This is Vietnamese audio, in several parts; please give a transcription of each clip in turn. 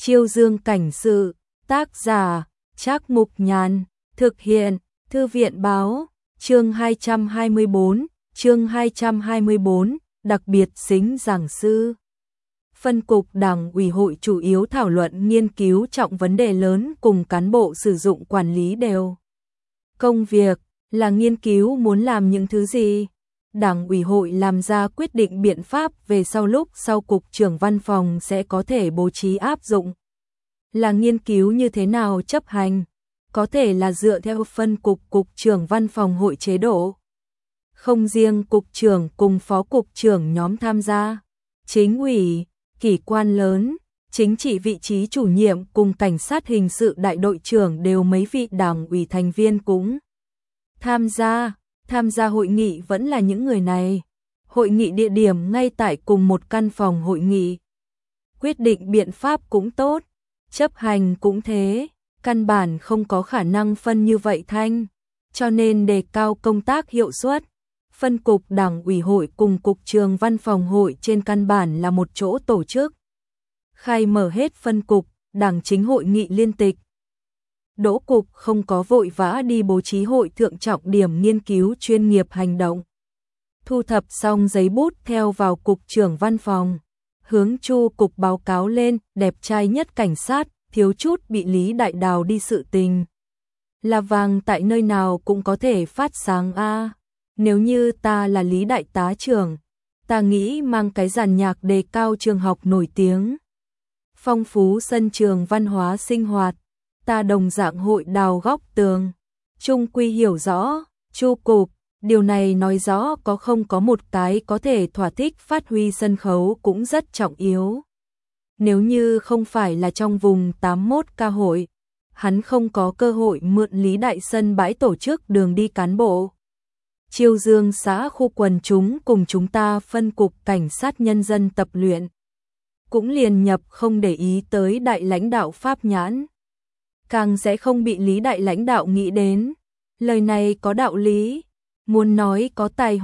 Chiêu Dương cảnh sự, tác giả, Trác Mục Nhàn, thực hiện, Thư viện báo, chương 224, đặc biệt xính giảng sư. Phân cục Đảng ủy hội chủ yếu thảo luận nghiên cứu trọng vấn đề lớn cùng cán bộ sử dụng quản lý đều. Công việc là nghiên cứu muốn làm những thứ gì? Đảng ủy hội làm ra quyết định biện pháp về sau lúc sau cục trưởng văn phòng sẽ có thể bố trí áp dụng. Là nghiên cứu như thế nào chấp hành? Có thể là dựa theo phân cục trưởng văn phòng hội chế độ. Không riêng cục trưởng cùng phó cục trưởng nhóm tham gia. Chính ủy, kỷ quan lớn, chính trị vị trí chủ nhiệm cùng cảnh sát hình sự đại đội trưởng đều mấy vị đảng ủy thành viên cũng tham gia hội nghị vẫn là những người này. Hội nghị địa điểm ngay tại cùng một căn phòng hội nghị. Quyết định biện pháp cũng tốt, chấp hành cũng thế, căn bản không có khả năng phân như vậy thanh, cho nên đề cao công tác hiệu suất. Phân cục Đảng ủy hội cùng cục trường văn phòng hội trên căn bản là một chỗ tổ chức. Khai mở hết phân cục, Đảng chính hội nghị liên tịch. Đỗ cục không có vội vã đi bố trí hội thượng trọng điểm nghiên cứu chuyên nghiệp hành động. Thu thập xong giấy bút theo vào cục trưởng văn phòng. Hướng Chu cục báo cáo lên, đẹp trai nhất cảnh sát, thiếu chút bị Lý Đại Đào đi sự tình. Là vàng tại nơi nào cũng có thể phát sáng a. Nếu như ta là Lý Đại tá trưởng, ta nghĩ mang cái dàn nhạc đề cao trường học nổi tiếng. Phong phú sân trường văn hóa sinh hoạt, ta đồng dạng hội đào góc tường. Trung quy hiểu rõ, Chu cục, điều này nói rõ có không có một cái có thể thỏa thích phát huy sân khấu cũng rất trọng yếu. Nếu như không phải là trong vùng 81 ca hội, hắn không có cơ hội mượn Lý Đại sân bãi tổ chức đường đi cán bộ. Chiêu Dương xã khu quần chúng cùng chúng ta phân cục cảnh sát nhân dân tập luyện. Cũng liền nhập không để ý tới đại lãnh đạo Pháp nhãn. Càng sẽ không bị Lý Đại lãnh đạo nghĩ đến. Lời này có đạo lý. Muốn nói có tài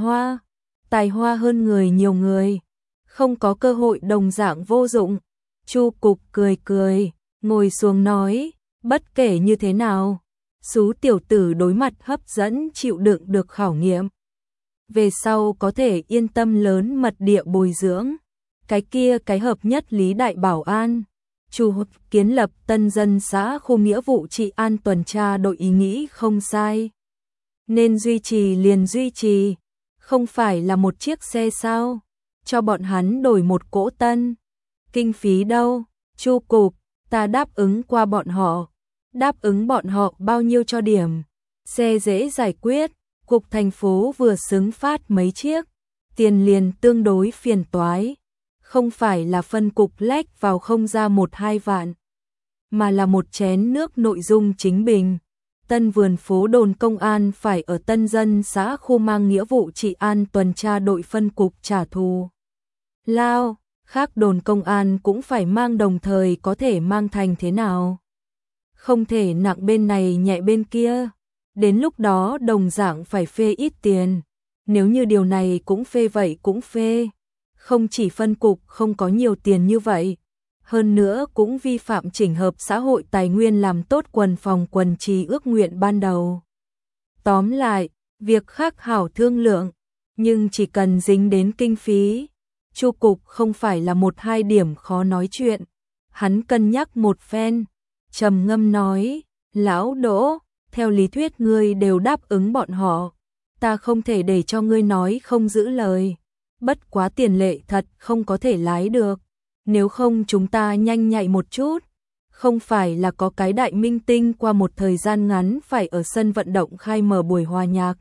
hoa hơn người nhiều người. Không có cơ hội đồng dạng vô dụng. Chu cục cười, ngồi xuống nói, bất kể như thế nào. Sú tiểu tử đối mặt hấp dẫn chịu đựng được khảo nghiệm. Về sau có thể yên tâm lớn mật địa bồi dưỡng. Cái hợp nhất Lý Đại bảo an. Chu kiến lập tân dân xã khu nghĩa vụ trị an tuần tra đội ý nghĩ không sai. Nên duy trì liền duy trì. Không phải là một chiếc xe sao. Cho bọn hắn đổi một cỗ tân. Kinh phí đâu? Chu cục, ta đáp ứng qua bọn họ. Đáp ứng bọn họ bao nhiêu cho điểm. Xe dễ giải quyết, cục thành phố vừa xứng phát mấy chiếc. Tiền liền tương đối phiền toái. Không phải là phân cục lách vào không ra 1-2 vạn. Mà là một chén nước nội dung chính bình. Tân vườn phố đồn công an phải ở tân dân xã khu mang nghĩa vụ trị an tuần tra đội phân cục trả thù lao. Khác đồn công an cũng phải mang đồng thời có thể mang thành thế nào. Không thể nặng bên này nhẹ bên kia. Đến lúc đó đồng dạng phải phê ít tiền. Nếu như điều này cũng phê vậy cũng phê. Không chỉ phân cục không có nhiều tiền như vậy. Hơn nữa cũng vi phạm chỉnh hợp xã hội tài nguyên làm tốt quần phòng quần trì ước nguyện ban đầu. Tóm lại, việc khác hảo thương lượng. Nhưng chỉ cần dính đến kinh phí. Chu cục không phải là 1-2 điểm khó nói chuyện. Hắn cân nhắc một phen. Trầm ngâm nói, lão Đỗ, theo lý thuyết ngươi đều đáp ứng bọn họ. Ta không thể để cho ngươi nói không giữ lời. Bất quá tiền lệ thật không có thể lái được. Nếu không chúng ta nhanh nhạy một chút. Không phải là có cái đại minh tinh qua một thời gian ngắn phải ở sân vận động khai mở buổi hòa nhạc.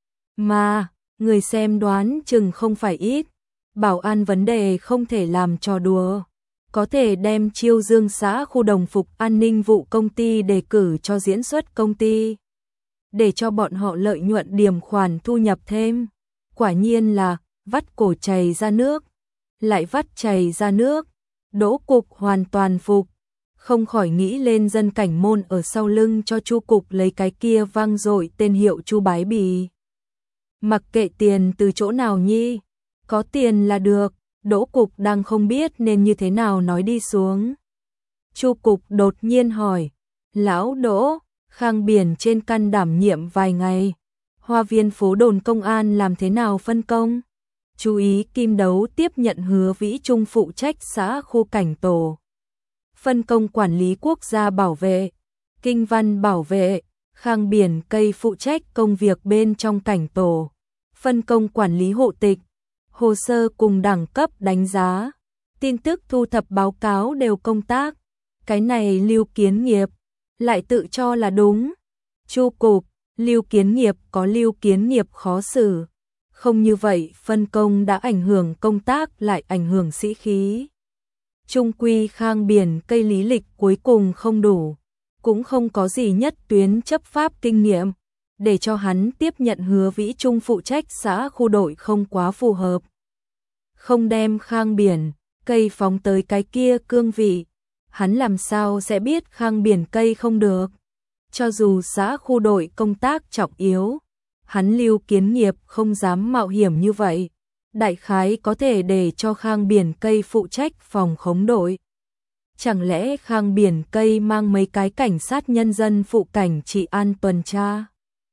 Mà, người xem đoán chừng không phải ít. Bảo an vấn đề không thể làm trò đùa. Có thể đem Chiêu Dương xã khu đồng phục an ninh vụ công ty đề cử cho diễn xuất công ty. Để cho bọn họ lợi nhuận điểm khoản thu nhập thêm. Quả nhiên là vắt cổ chảy ra nước. Lại vắt chảy ra nước. Đỗ cục hoàn toàn phục. Không khỏi nghĩ lên dân cảnh môn ở sau lưng cho Chu cục lấy cái kia vang dội tên hiệu Chu Bái Bì. Mặc kệ tiền từ chỗ nào nhi. Có tiền là được. Đỗ cục đang không biết nên như thế nào nói đi xuống. Chu cục đột nhiên hỏi, lão Đỗ, Khang Biển trên căn đảm nhiệm vài ngày, Hoa viên phố đồn công an làm thế nào phân công? Chú ý Kim Đấu tiếp nhận Hứa Vĩ Trung phụ trách xã khu cảnh tổ. Phân công quản lý quốc gia bảo vệ, Kinh Văn bảo vệ, Khang Biển Cây phụ trách công việc bên trong cảnh tổ. Phân công quản lý hộ tịch, hồ sơ cùng đẳng cấp đánh giá, tin tức thu thập báo cáo đều công tác. Cái này Lưu Kiến Nghiệp lại tự cho là đúng. Chu cục, Lưu Kiến Nghiệp có Lưu Kiến Nghiệp khó xử. Không như vậy phân công đã ảnh hưởng công tác lại ảnh hưởng sĩ khí. Trung quy Khang Biển Cây lý lịch cuối cùng không đủ, cũng không có gì nhất tuyến chấp pháp kinh nghiệm, để cho hắn tiếp nhận Hứa Vĩ Trung phụ trách xã khu đội không quá phù hợp. Không đem Khang Biển Cây phóng tới cái kia cương vị, hắn làm sao sẽ biết Khang Biển Cây không được. Cho dù xã khu đội công tác trọng yếu, hắn Lưu Kiến Nghiệp không dám mạo hiểm như vậy. Đại khái có thể để cho Khang Biển Cây phụ trách phòng khống đội. Chẳng lẽ Khang Biển Cây mang mấy cái cảnh sát nhân dân phụ cảnh trị an tuần tra,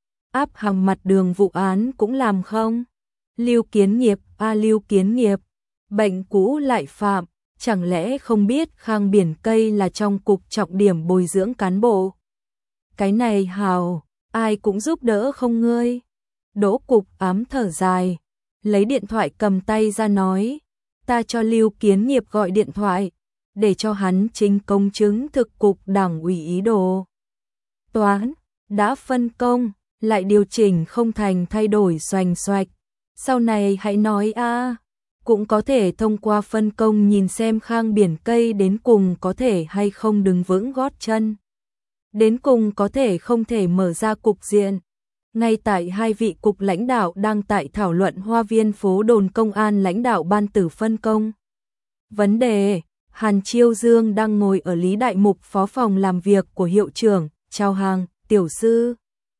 áp hàng mặt đường vụ án cũng làm không? Lưu Kiến Nghiệp, Lưu Kiến Nghiệp, bệnh cũ lại phạm, chẳng lẽ không biết Khang Biển Cây là trong cục trọng điểm bồi dưỡng cán bộ? Cái này hào, ai cũng giúp đỡ không ngươi. Đỗ cục ám thở dài, lấy điện thoại cầm tay ra nói, ta cho Lưu Kiến Nghiệp gọi điện thoại, để cho hắn chính công chứng thực cục đảng ủy ý đồ. Toán, đã phân công, lại điều chỉnh không thành thay đổi xoành xoạch. Sau này hãy nói cũng có thể thông qua phân công nhìn xem Khang Biển Cây đến cùng có thể hay không đứng vững gót chân. Đến cùng có thể không thể mở ra cục diện. Ngay tại hai vị cục lãnh đạo đang tại thảo luận Hoa viên phố đồn công an lãnh đạo ban tử phân công vấn đề, Hàn Chiêu Dương đang ngồi ở Lý Đại Mục phó phòng làm việc của hiệu trưởng, chào hàng, tiểu sư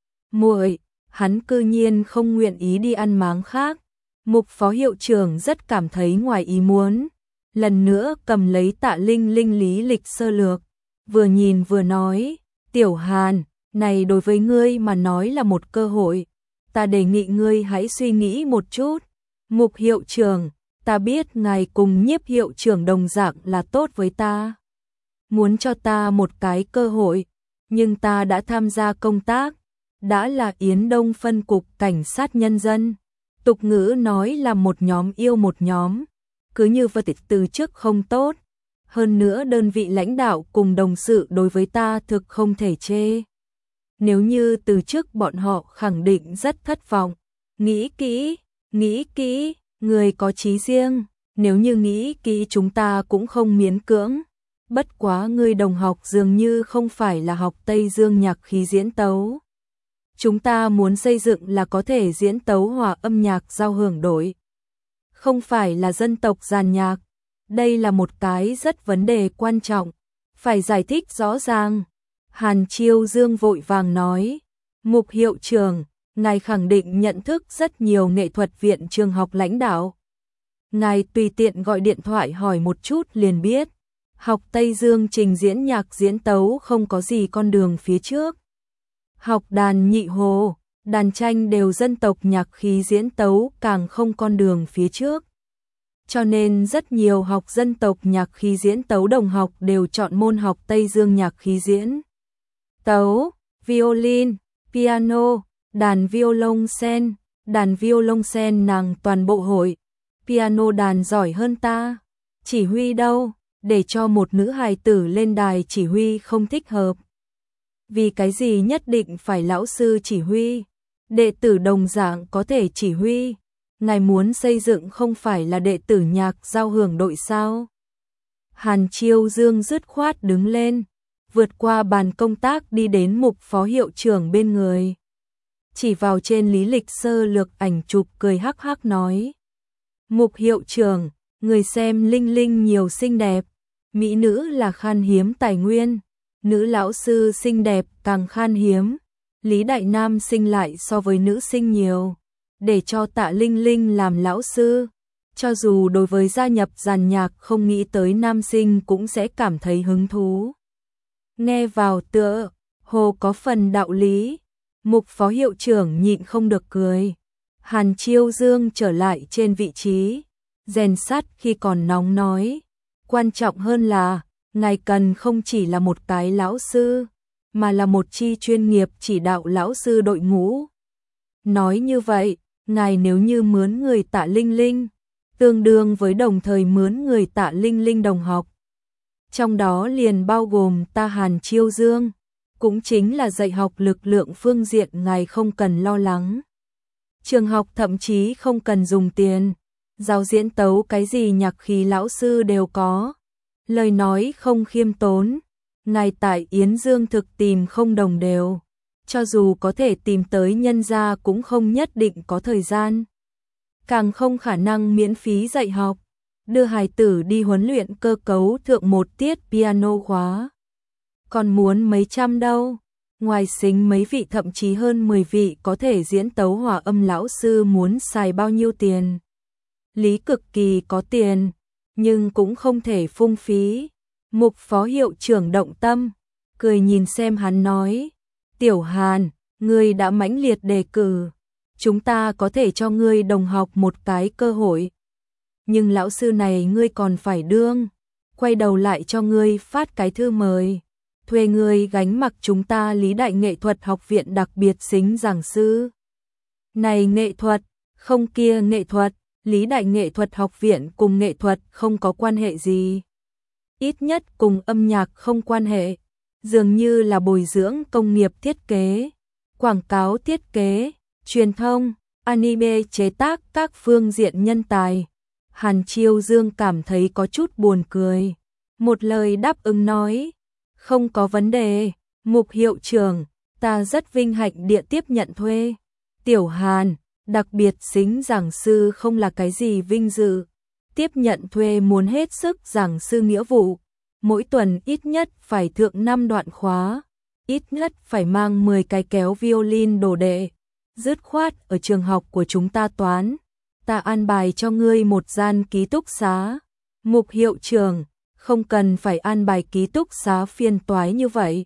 muội, hắn cư nhiên không nguyện ý đi ăn máng khác. Mục phó hiệu trưởng rất cảm thấy ngoài ý muốn, lần nữa cầm lấy Tạ Linh Linh lý lịch sơ lược, vừa nhìn vừa nói, tiểu Hàn, này đối với ngươi mà nói là một cơ hội, ta đề nghị ngươi hãy suy nghĩ một chút. Mục hiệu trưởng, ta biết ngài cùng Nhiếp hiệu trưởng đồng dạng là tốt với ta, muốn cho ta một cái cơ hội, nhưng ta đã tham gia công tác, đã là Yến Đông phân cục cảnh sát nhân dân. Tục ngữ nói là một nhóm yêu một nhóm, cứ như vậy từ trước không tốt, hơn nữa đơn vị lãnh đạo cùng đồng sự đối với ta thực không thể chê. Nếu như từ trước bọn họ khẳng định rất thất vọng. Nghĩ kỹ, người có chí riêng, nếu như nghĩ kỹ chúng ta cũng không miễn cưỡng. Bất quá người đồng học dường như không phải là học Tây Dương nhạc khí diễn tấu. Chúng ta muốn xây dựng là có thể diễn tấu hòa âm nhạc giao hưởng đội, không phải là dân tộc giàn nhạc. Đây là một cái rất vấn đề quan trọng, phải giải thích rõ ràng. Hàn Chiêu Dương vội vàng nói, Mục hiệu trưởng, ngài khẳng định nhận thức rất nhiều nghệ thuật viện trường học lãnh đạo. Ngài tùy tiện gọi điện thoại hỏi một chút liền biết, học Tây Dương trình diễn nhạc diễn tấu không có gì con đường phía trước. Học đàn nhị hồ, đàn tranh đều dân tộc nhạc khí diễn tấu càng không con đường phía trước. Cho nên rất nhiều học dân tộc nhạc khí diễn tấu đồng học đều chọn môn học Tây Dương nhạc khí diễn tấu, violin, piano, đàn violoncel nàng toàn bộ hội, piano đàn giỏi hơn ta. Chỉ huy đâu, để cho một nữ hài tử lên đài chỉ huy không thích hợp. Vì cái gì nhất định phải lão sư chỉ huy, đệ tử đồng dạng có thể chỉ huy. Ngài muốn xây dựng không phải là đệ tử nhạc giao hưởng đội sao? Hàn Chiêu Dương dứt khoát đứng lên, vượt qua bàn công tác đi đến Mục phó hiệu trưởng bên người. Chỉ vào trên lý lịch sơ lược ảnh chụp cười hắc hắc nói. Mục hiệu trưởng, người xem Linh Linh nhiều xinh đẹp, mỹ nữ là khan hiếm tài nguyên, nữ lão sư xinh đẹp càng khan hiếm, Lý Đại Nam sinh lại so với nữ sinh nhiều. Để cho Tạ Linh Linh làm lão sư, Cho dù đối với gia nhập giàn nhạc không nghĩ tới nam sinh cũng sẽ cảm thấy hứng thú. Nghe vào tựa hồ có phần đạo lý, Mục phó hiệu trưởng nhịn không được cười. Hàn Chiêu Dương trở lại trên vị trí, rèn sắt khi còn nóng nói, quan trọng hơn là, ngài cần không chỉ là một cái lão sư, mà là một chi chuyên nghiệp chỉ đạo lão sư đội ngũ. Nói như vậy, ngài nếu như mướn người Tạ Linh Linh, tương đương với đồng thời mướn người Tạ Linh Linh đồng học. Trong đó liền bao gồm ta Hàn Chiêu Dương, cũng chính là dạy học lực lượng phương diện ngài không cần lo lắng. Trường học thậm chí không cần dùng tiền, giáo diễn tấu cái gì nhạc khí lão sư đều có. Lời nói không khiêm tốn, ngài tại Yến Dương thực tìm không đồng đều, cho dù có thể tìm tới nhân gia cũng không nhất định có thời gian. Càng không khả năng miễn phí dạy học, đưa hài tử đi huấn luyện cơ cấu thượng một tiết piano khóa. Còn muốn mấy trăm đâu, ngoài xính mấy vị thậm chí hơn 10 vị có thể diễn tấu hòa âm lão sư muốn xài bao nhiêu tiền. Lý cực kỳ có tiền, nhưng cũng không thể phung phí. Mục phó hiệu trưởng động tâm, cười nhìn xem hắn nói, Tiểu Hàn, ngươi đã mãnh liệt đề cử, chúng ta có thể cho ngươi đồng học một cái cơ hội. Nhưng lão sư này ngươi còn phải đương, quay đầu lại cho ngươi phát cái thư mời, thuê ngươi gánh mặc chúng ta Lý Đại Nghệ thuật học viện đặc biệt xính giảng sư. Này nghệ thuật, không kia nghệ thuật, Lý Đại Nghệ thuật học viện cùng nghệ thuật không có quan hệ gì. Ít nhất cùng âm nhạc không quan hệ, dường như là bồi dưỡng công nghiệp thiết kế, quảng cáo thiết kế, truyền thông, anime chế tác các phương diện nhân tài. Hàn Chiêu Dương cảm thấy có chút buồn cười, một lời đáp ứng nói, không có vấn đề, Mục hiệu trưởng, ta rất vinh hạnh địa tiếp nhận thuê. Tiểu Hàn, đặc biệt xính giảng sư không là cái gì vinh dự, tiếp nhận thuê muốn hết sức giảng sư nghĩa vụ, mỗi tuần ít nhất phải thượng 5 đoạn khóa, ít nhất phải mang 10 cái kéo violin đồ đệ, dứt khoát ở trường học của chúng ta toán, ta an bài cho ngươi một gian ký túc xá. Mục hiệu trưởng, không cần phải an bài ký túc xá phiền toái như vậy.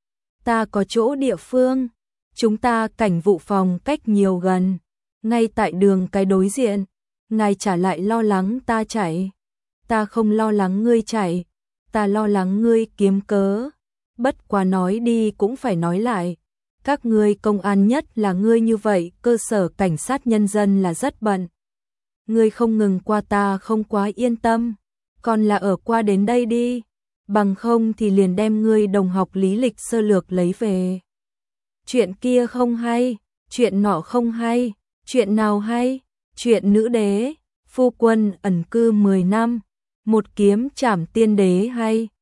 Ta có chỗ địa phương, chúng ta cảnh vụ phòng cách nhiều gần, ngay tại đường cái đối diện, ngài trả lại lo lắng ta chạy. Ta không lo lắng ngươi chạy, ta lo lắng ngươi kiếm cớ. Bất quá nói đi cũng phải nói lại, các ngươi công an nhất là ngươi như vậy, cơ sở cảnh sát nhân dân là rất bận. Ngươi không ngừng qua ta không quá yên tâm, còn là ở qua đến đây đi, bằng không thì liền đem ngươi đồng học lý lịch sơ lược lấy về. Chuyện kia không hay, chuyện nọ không hay, chuyện nào hay, chuyện nữ đế, phu quân ẩn cư 10 năm, một kiếm trảm tiên đế hay.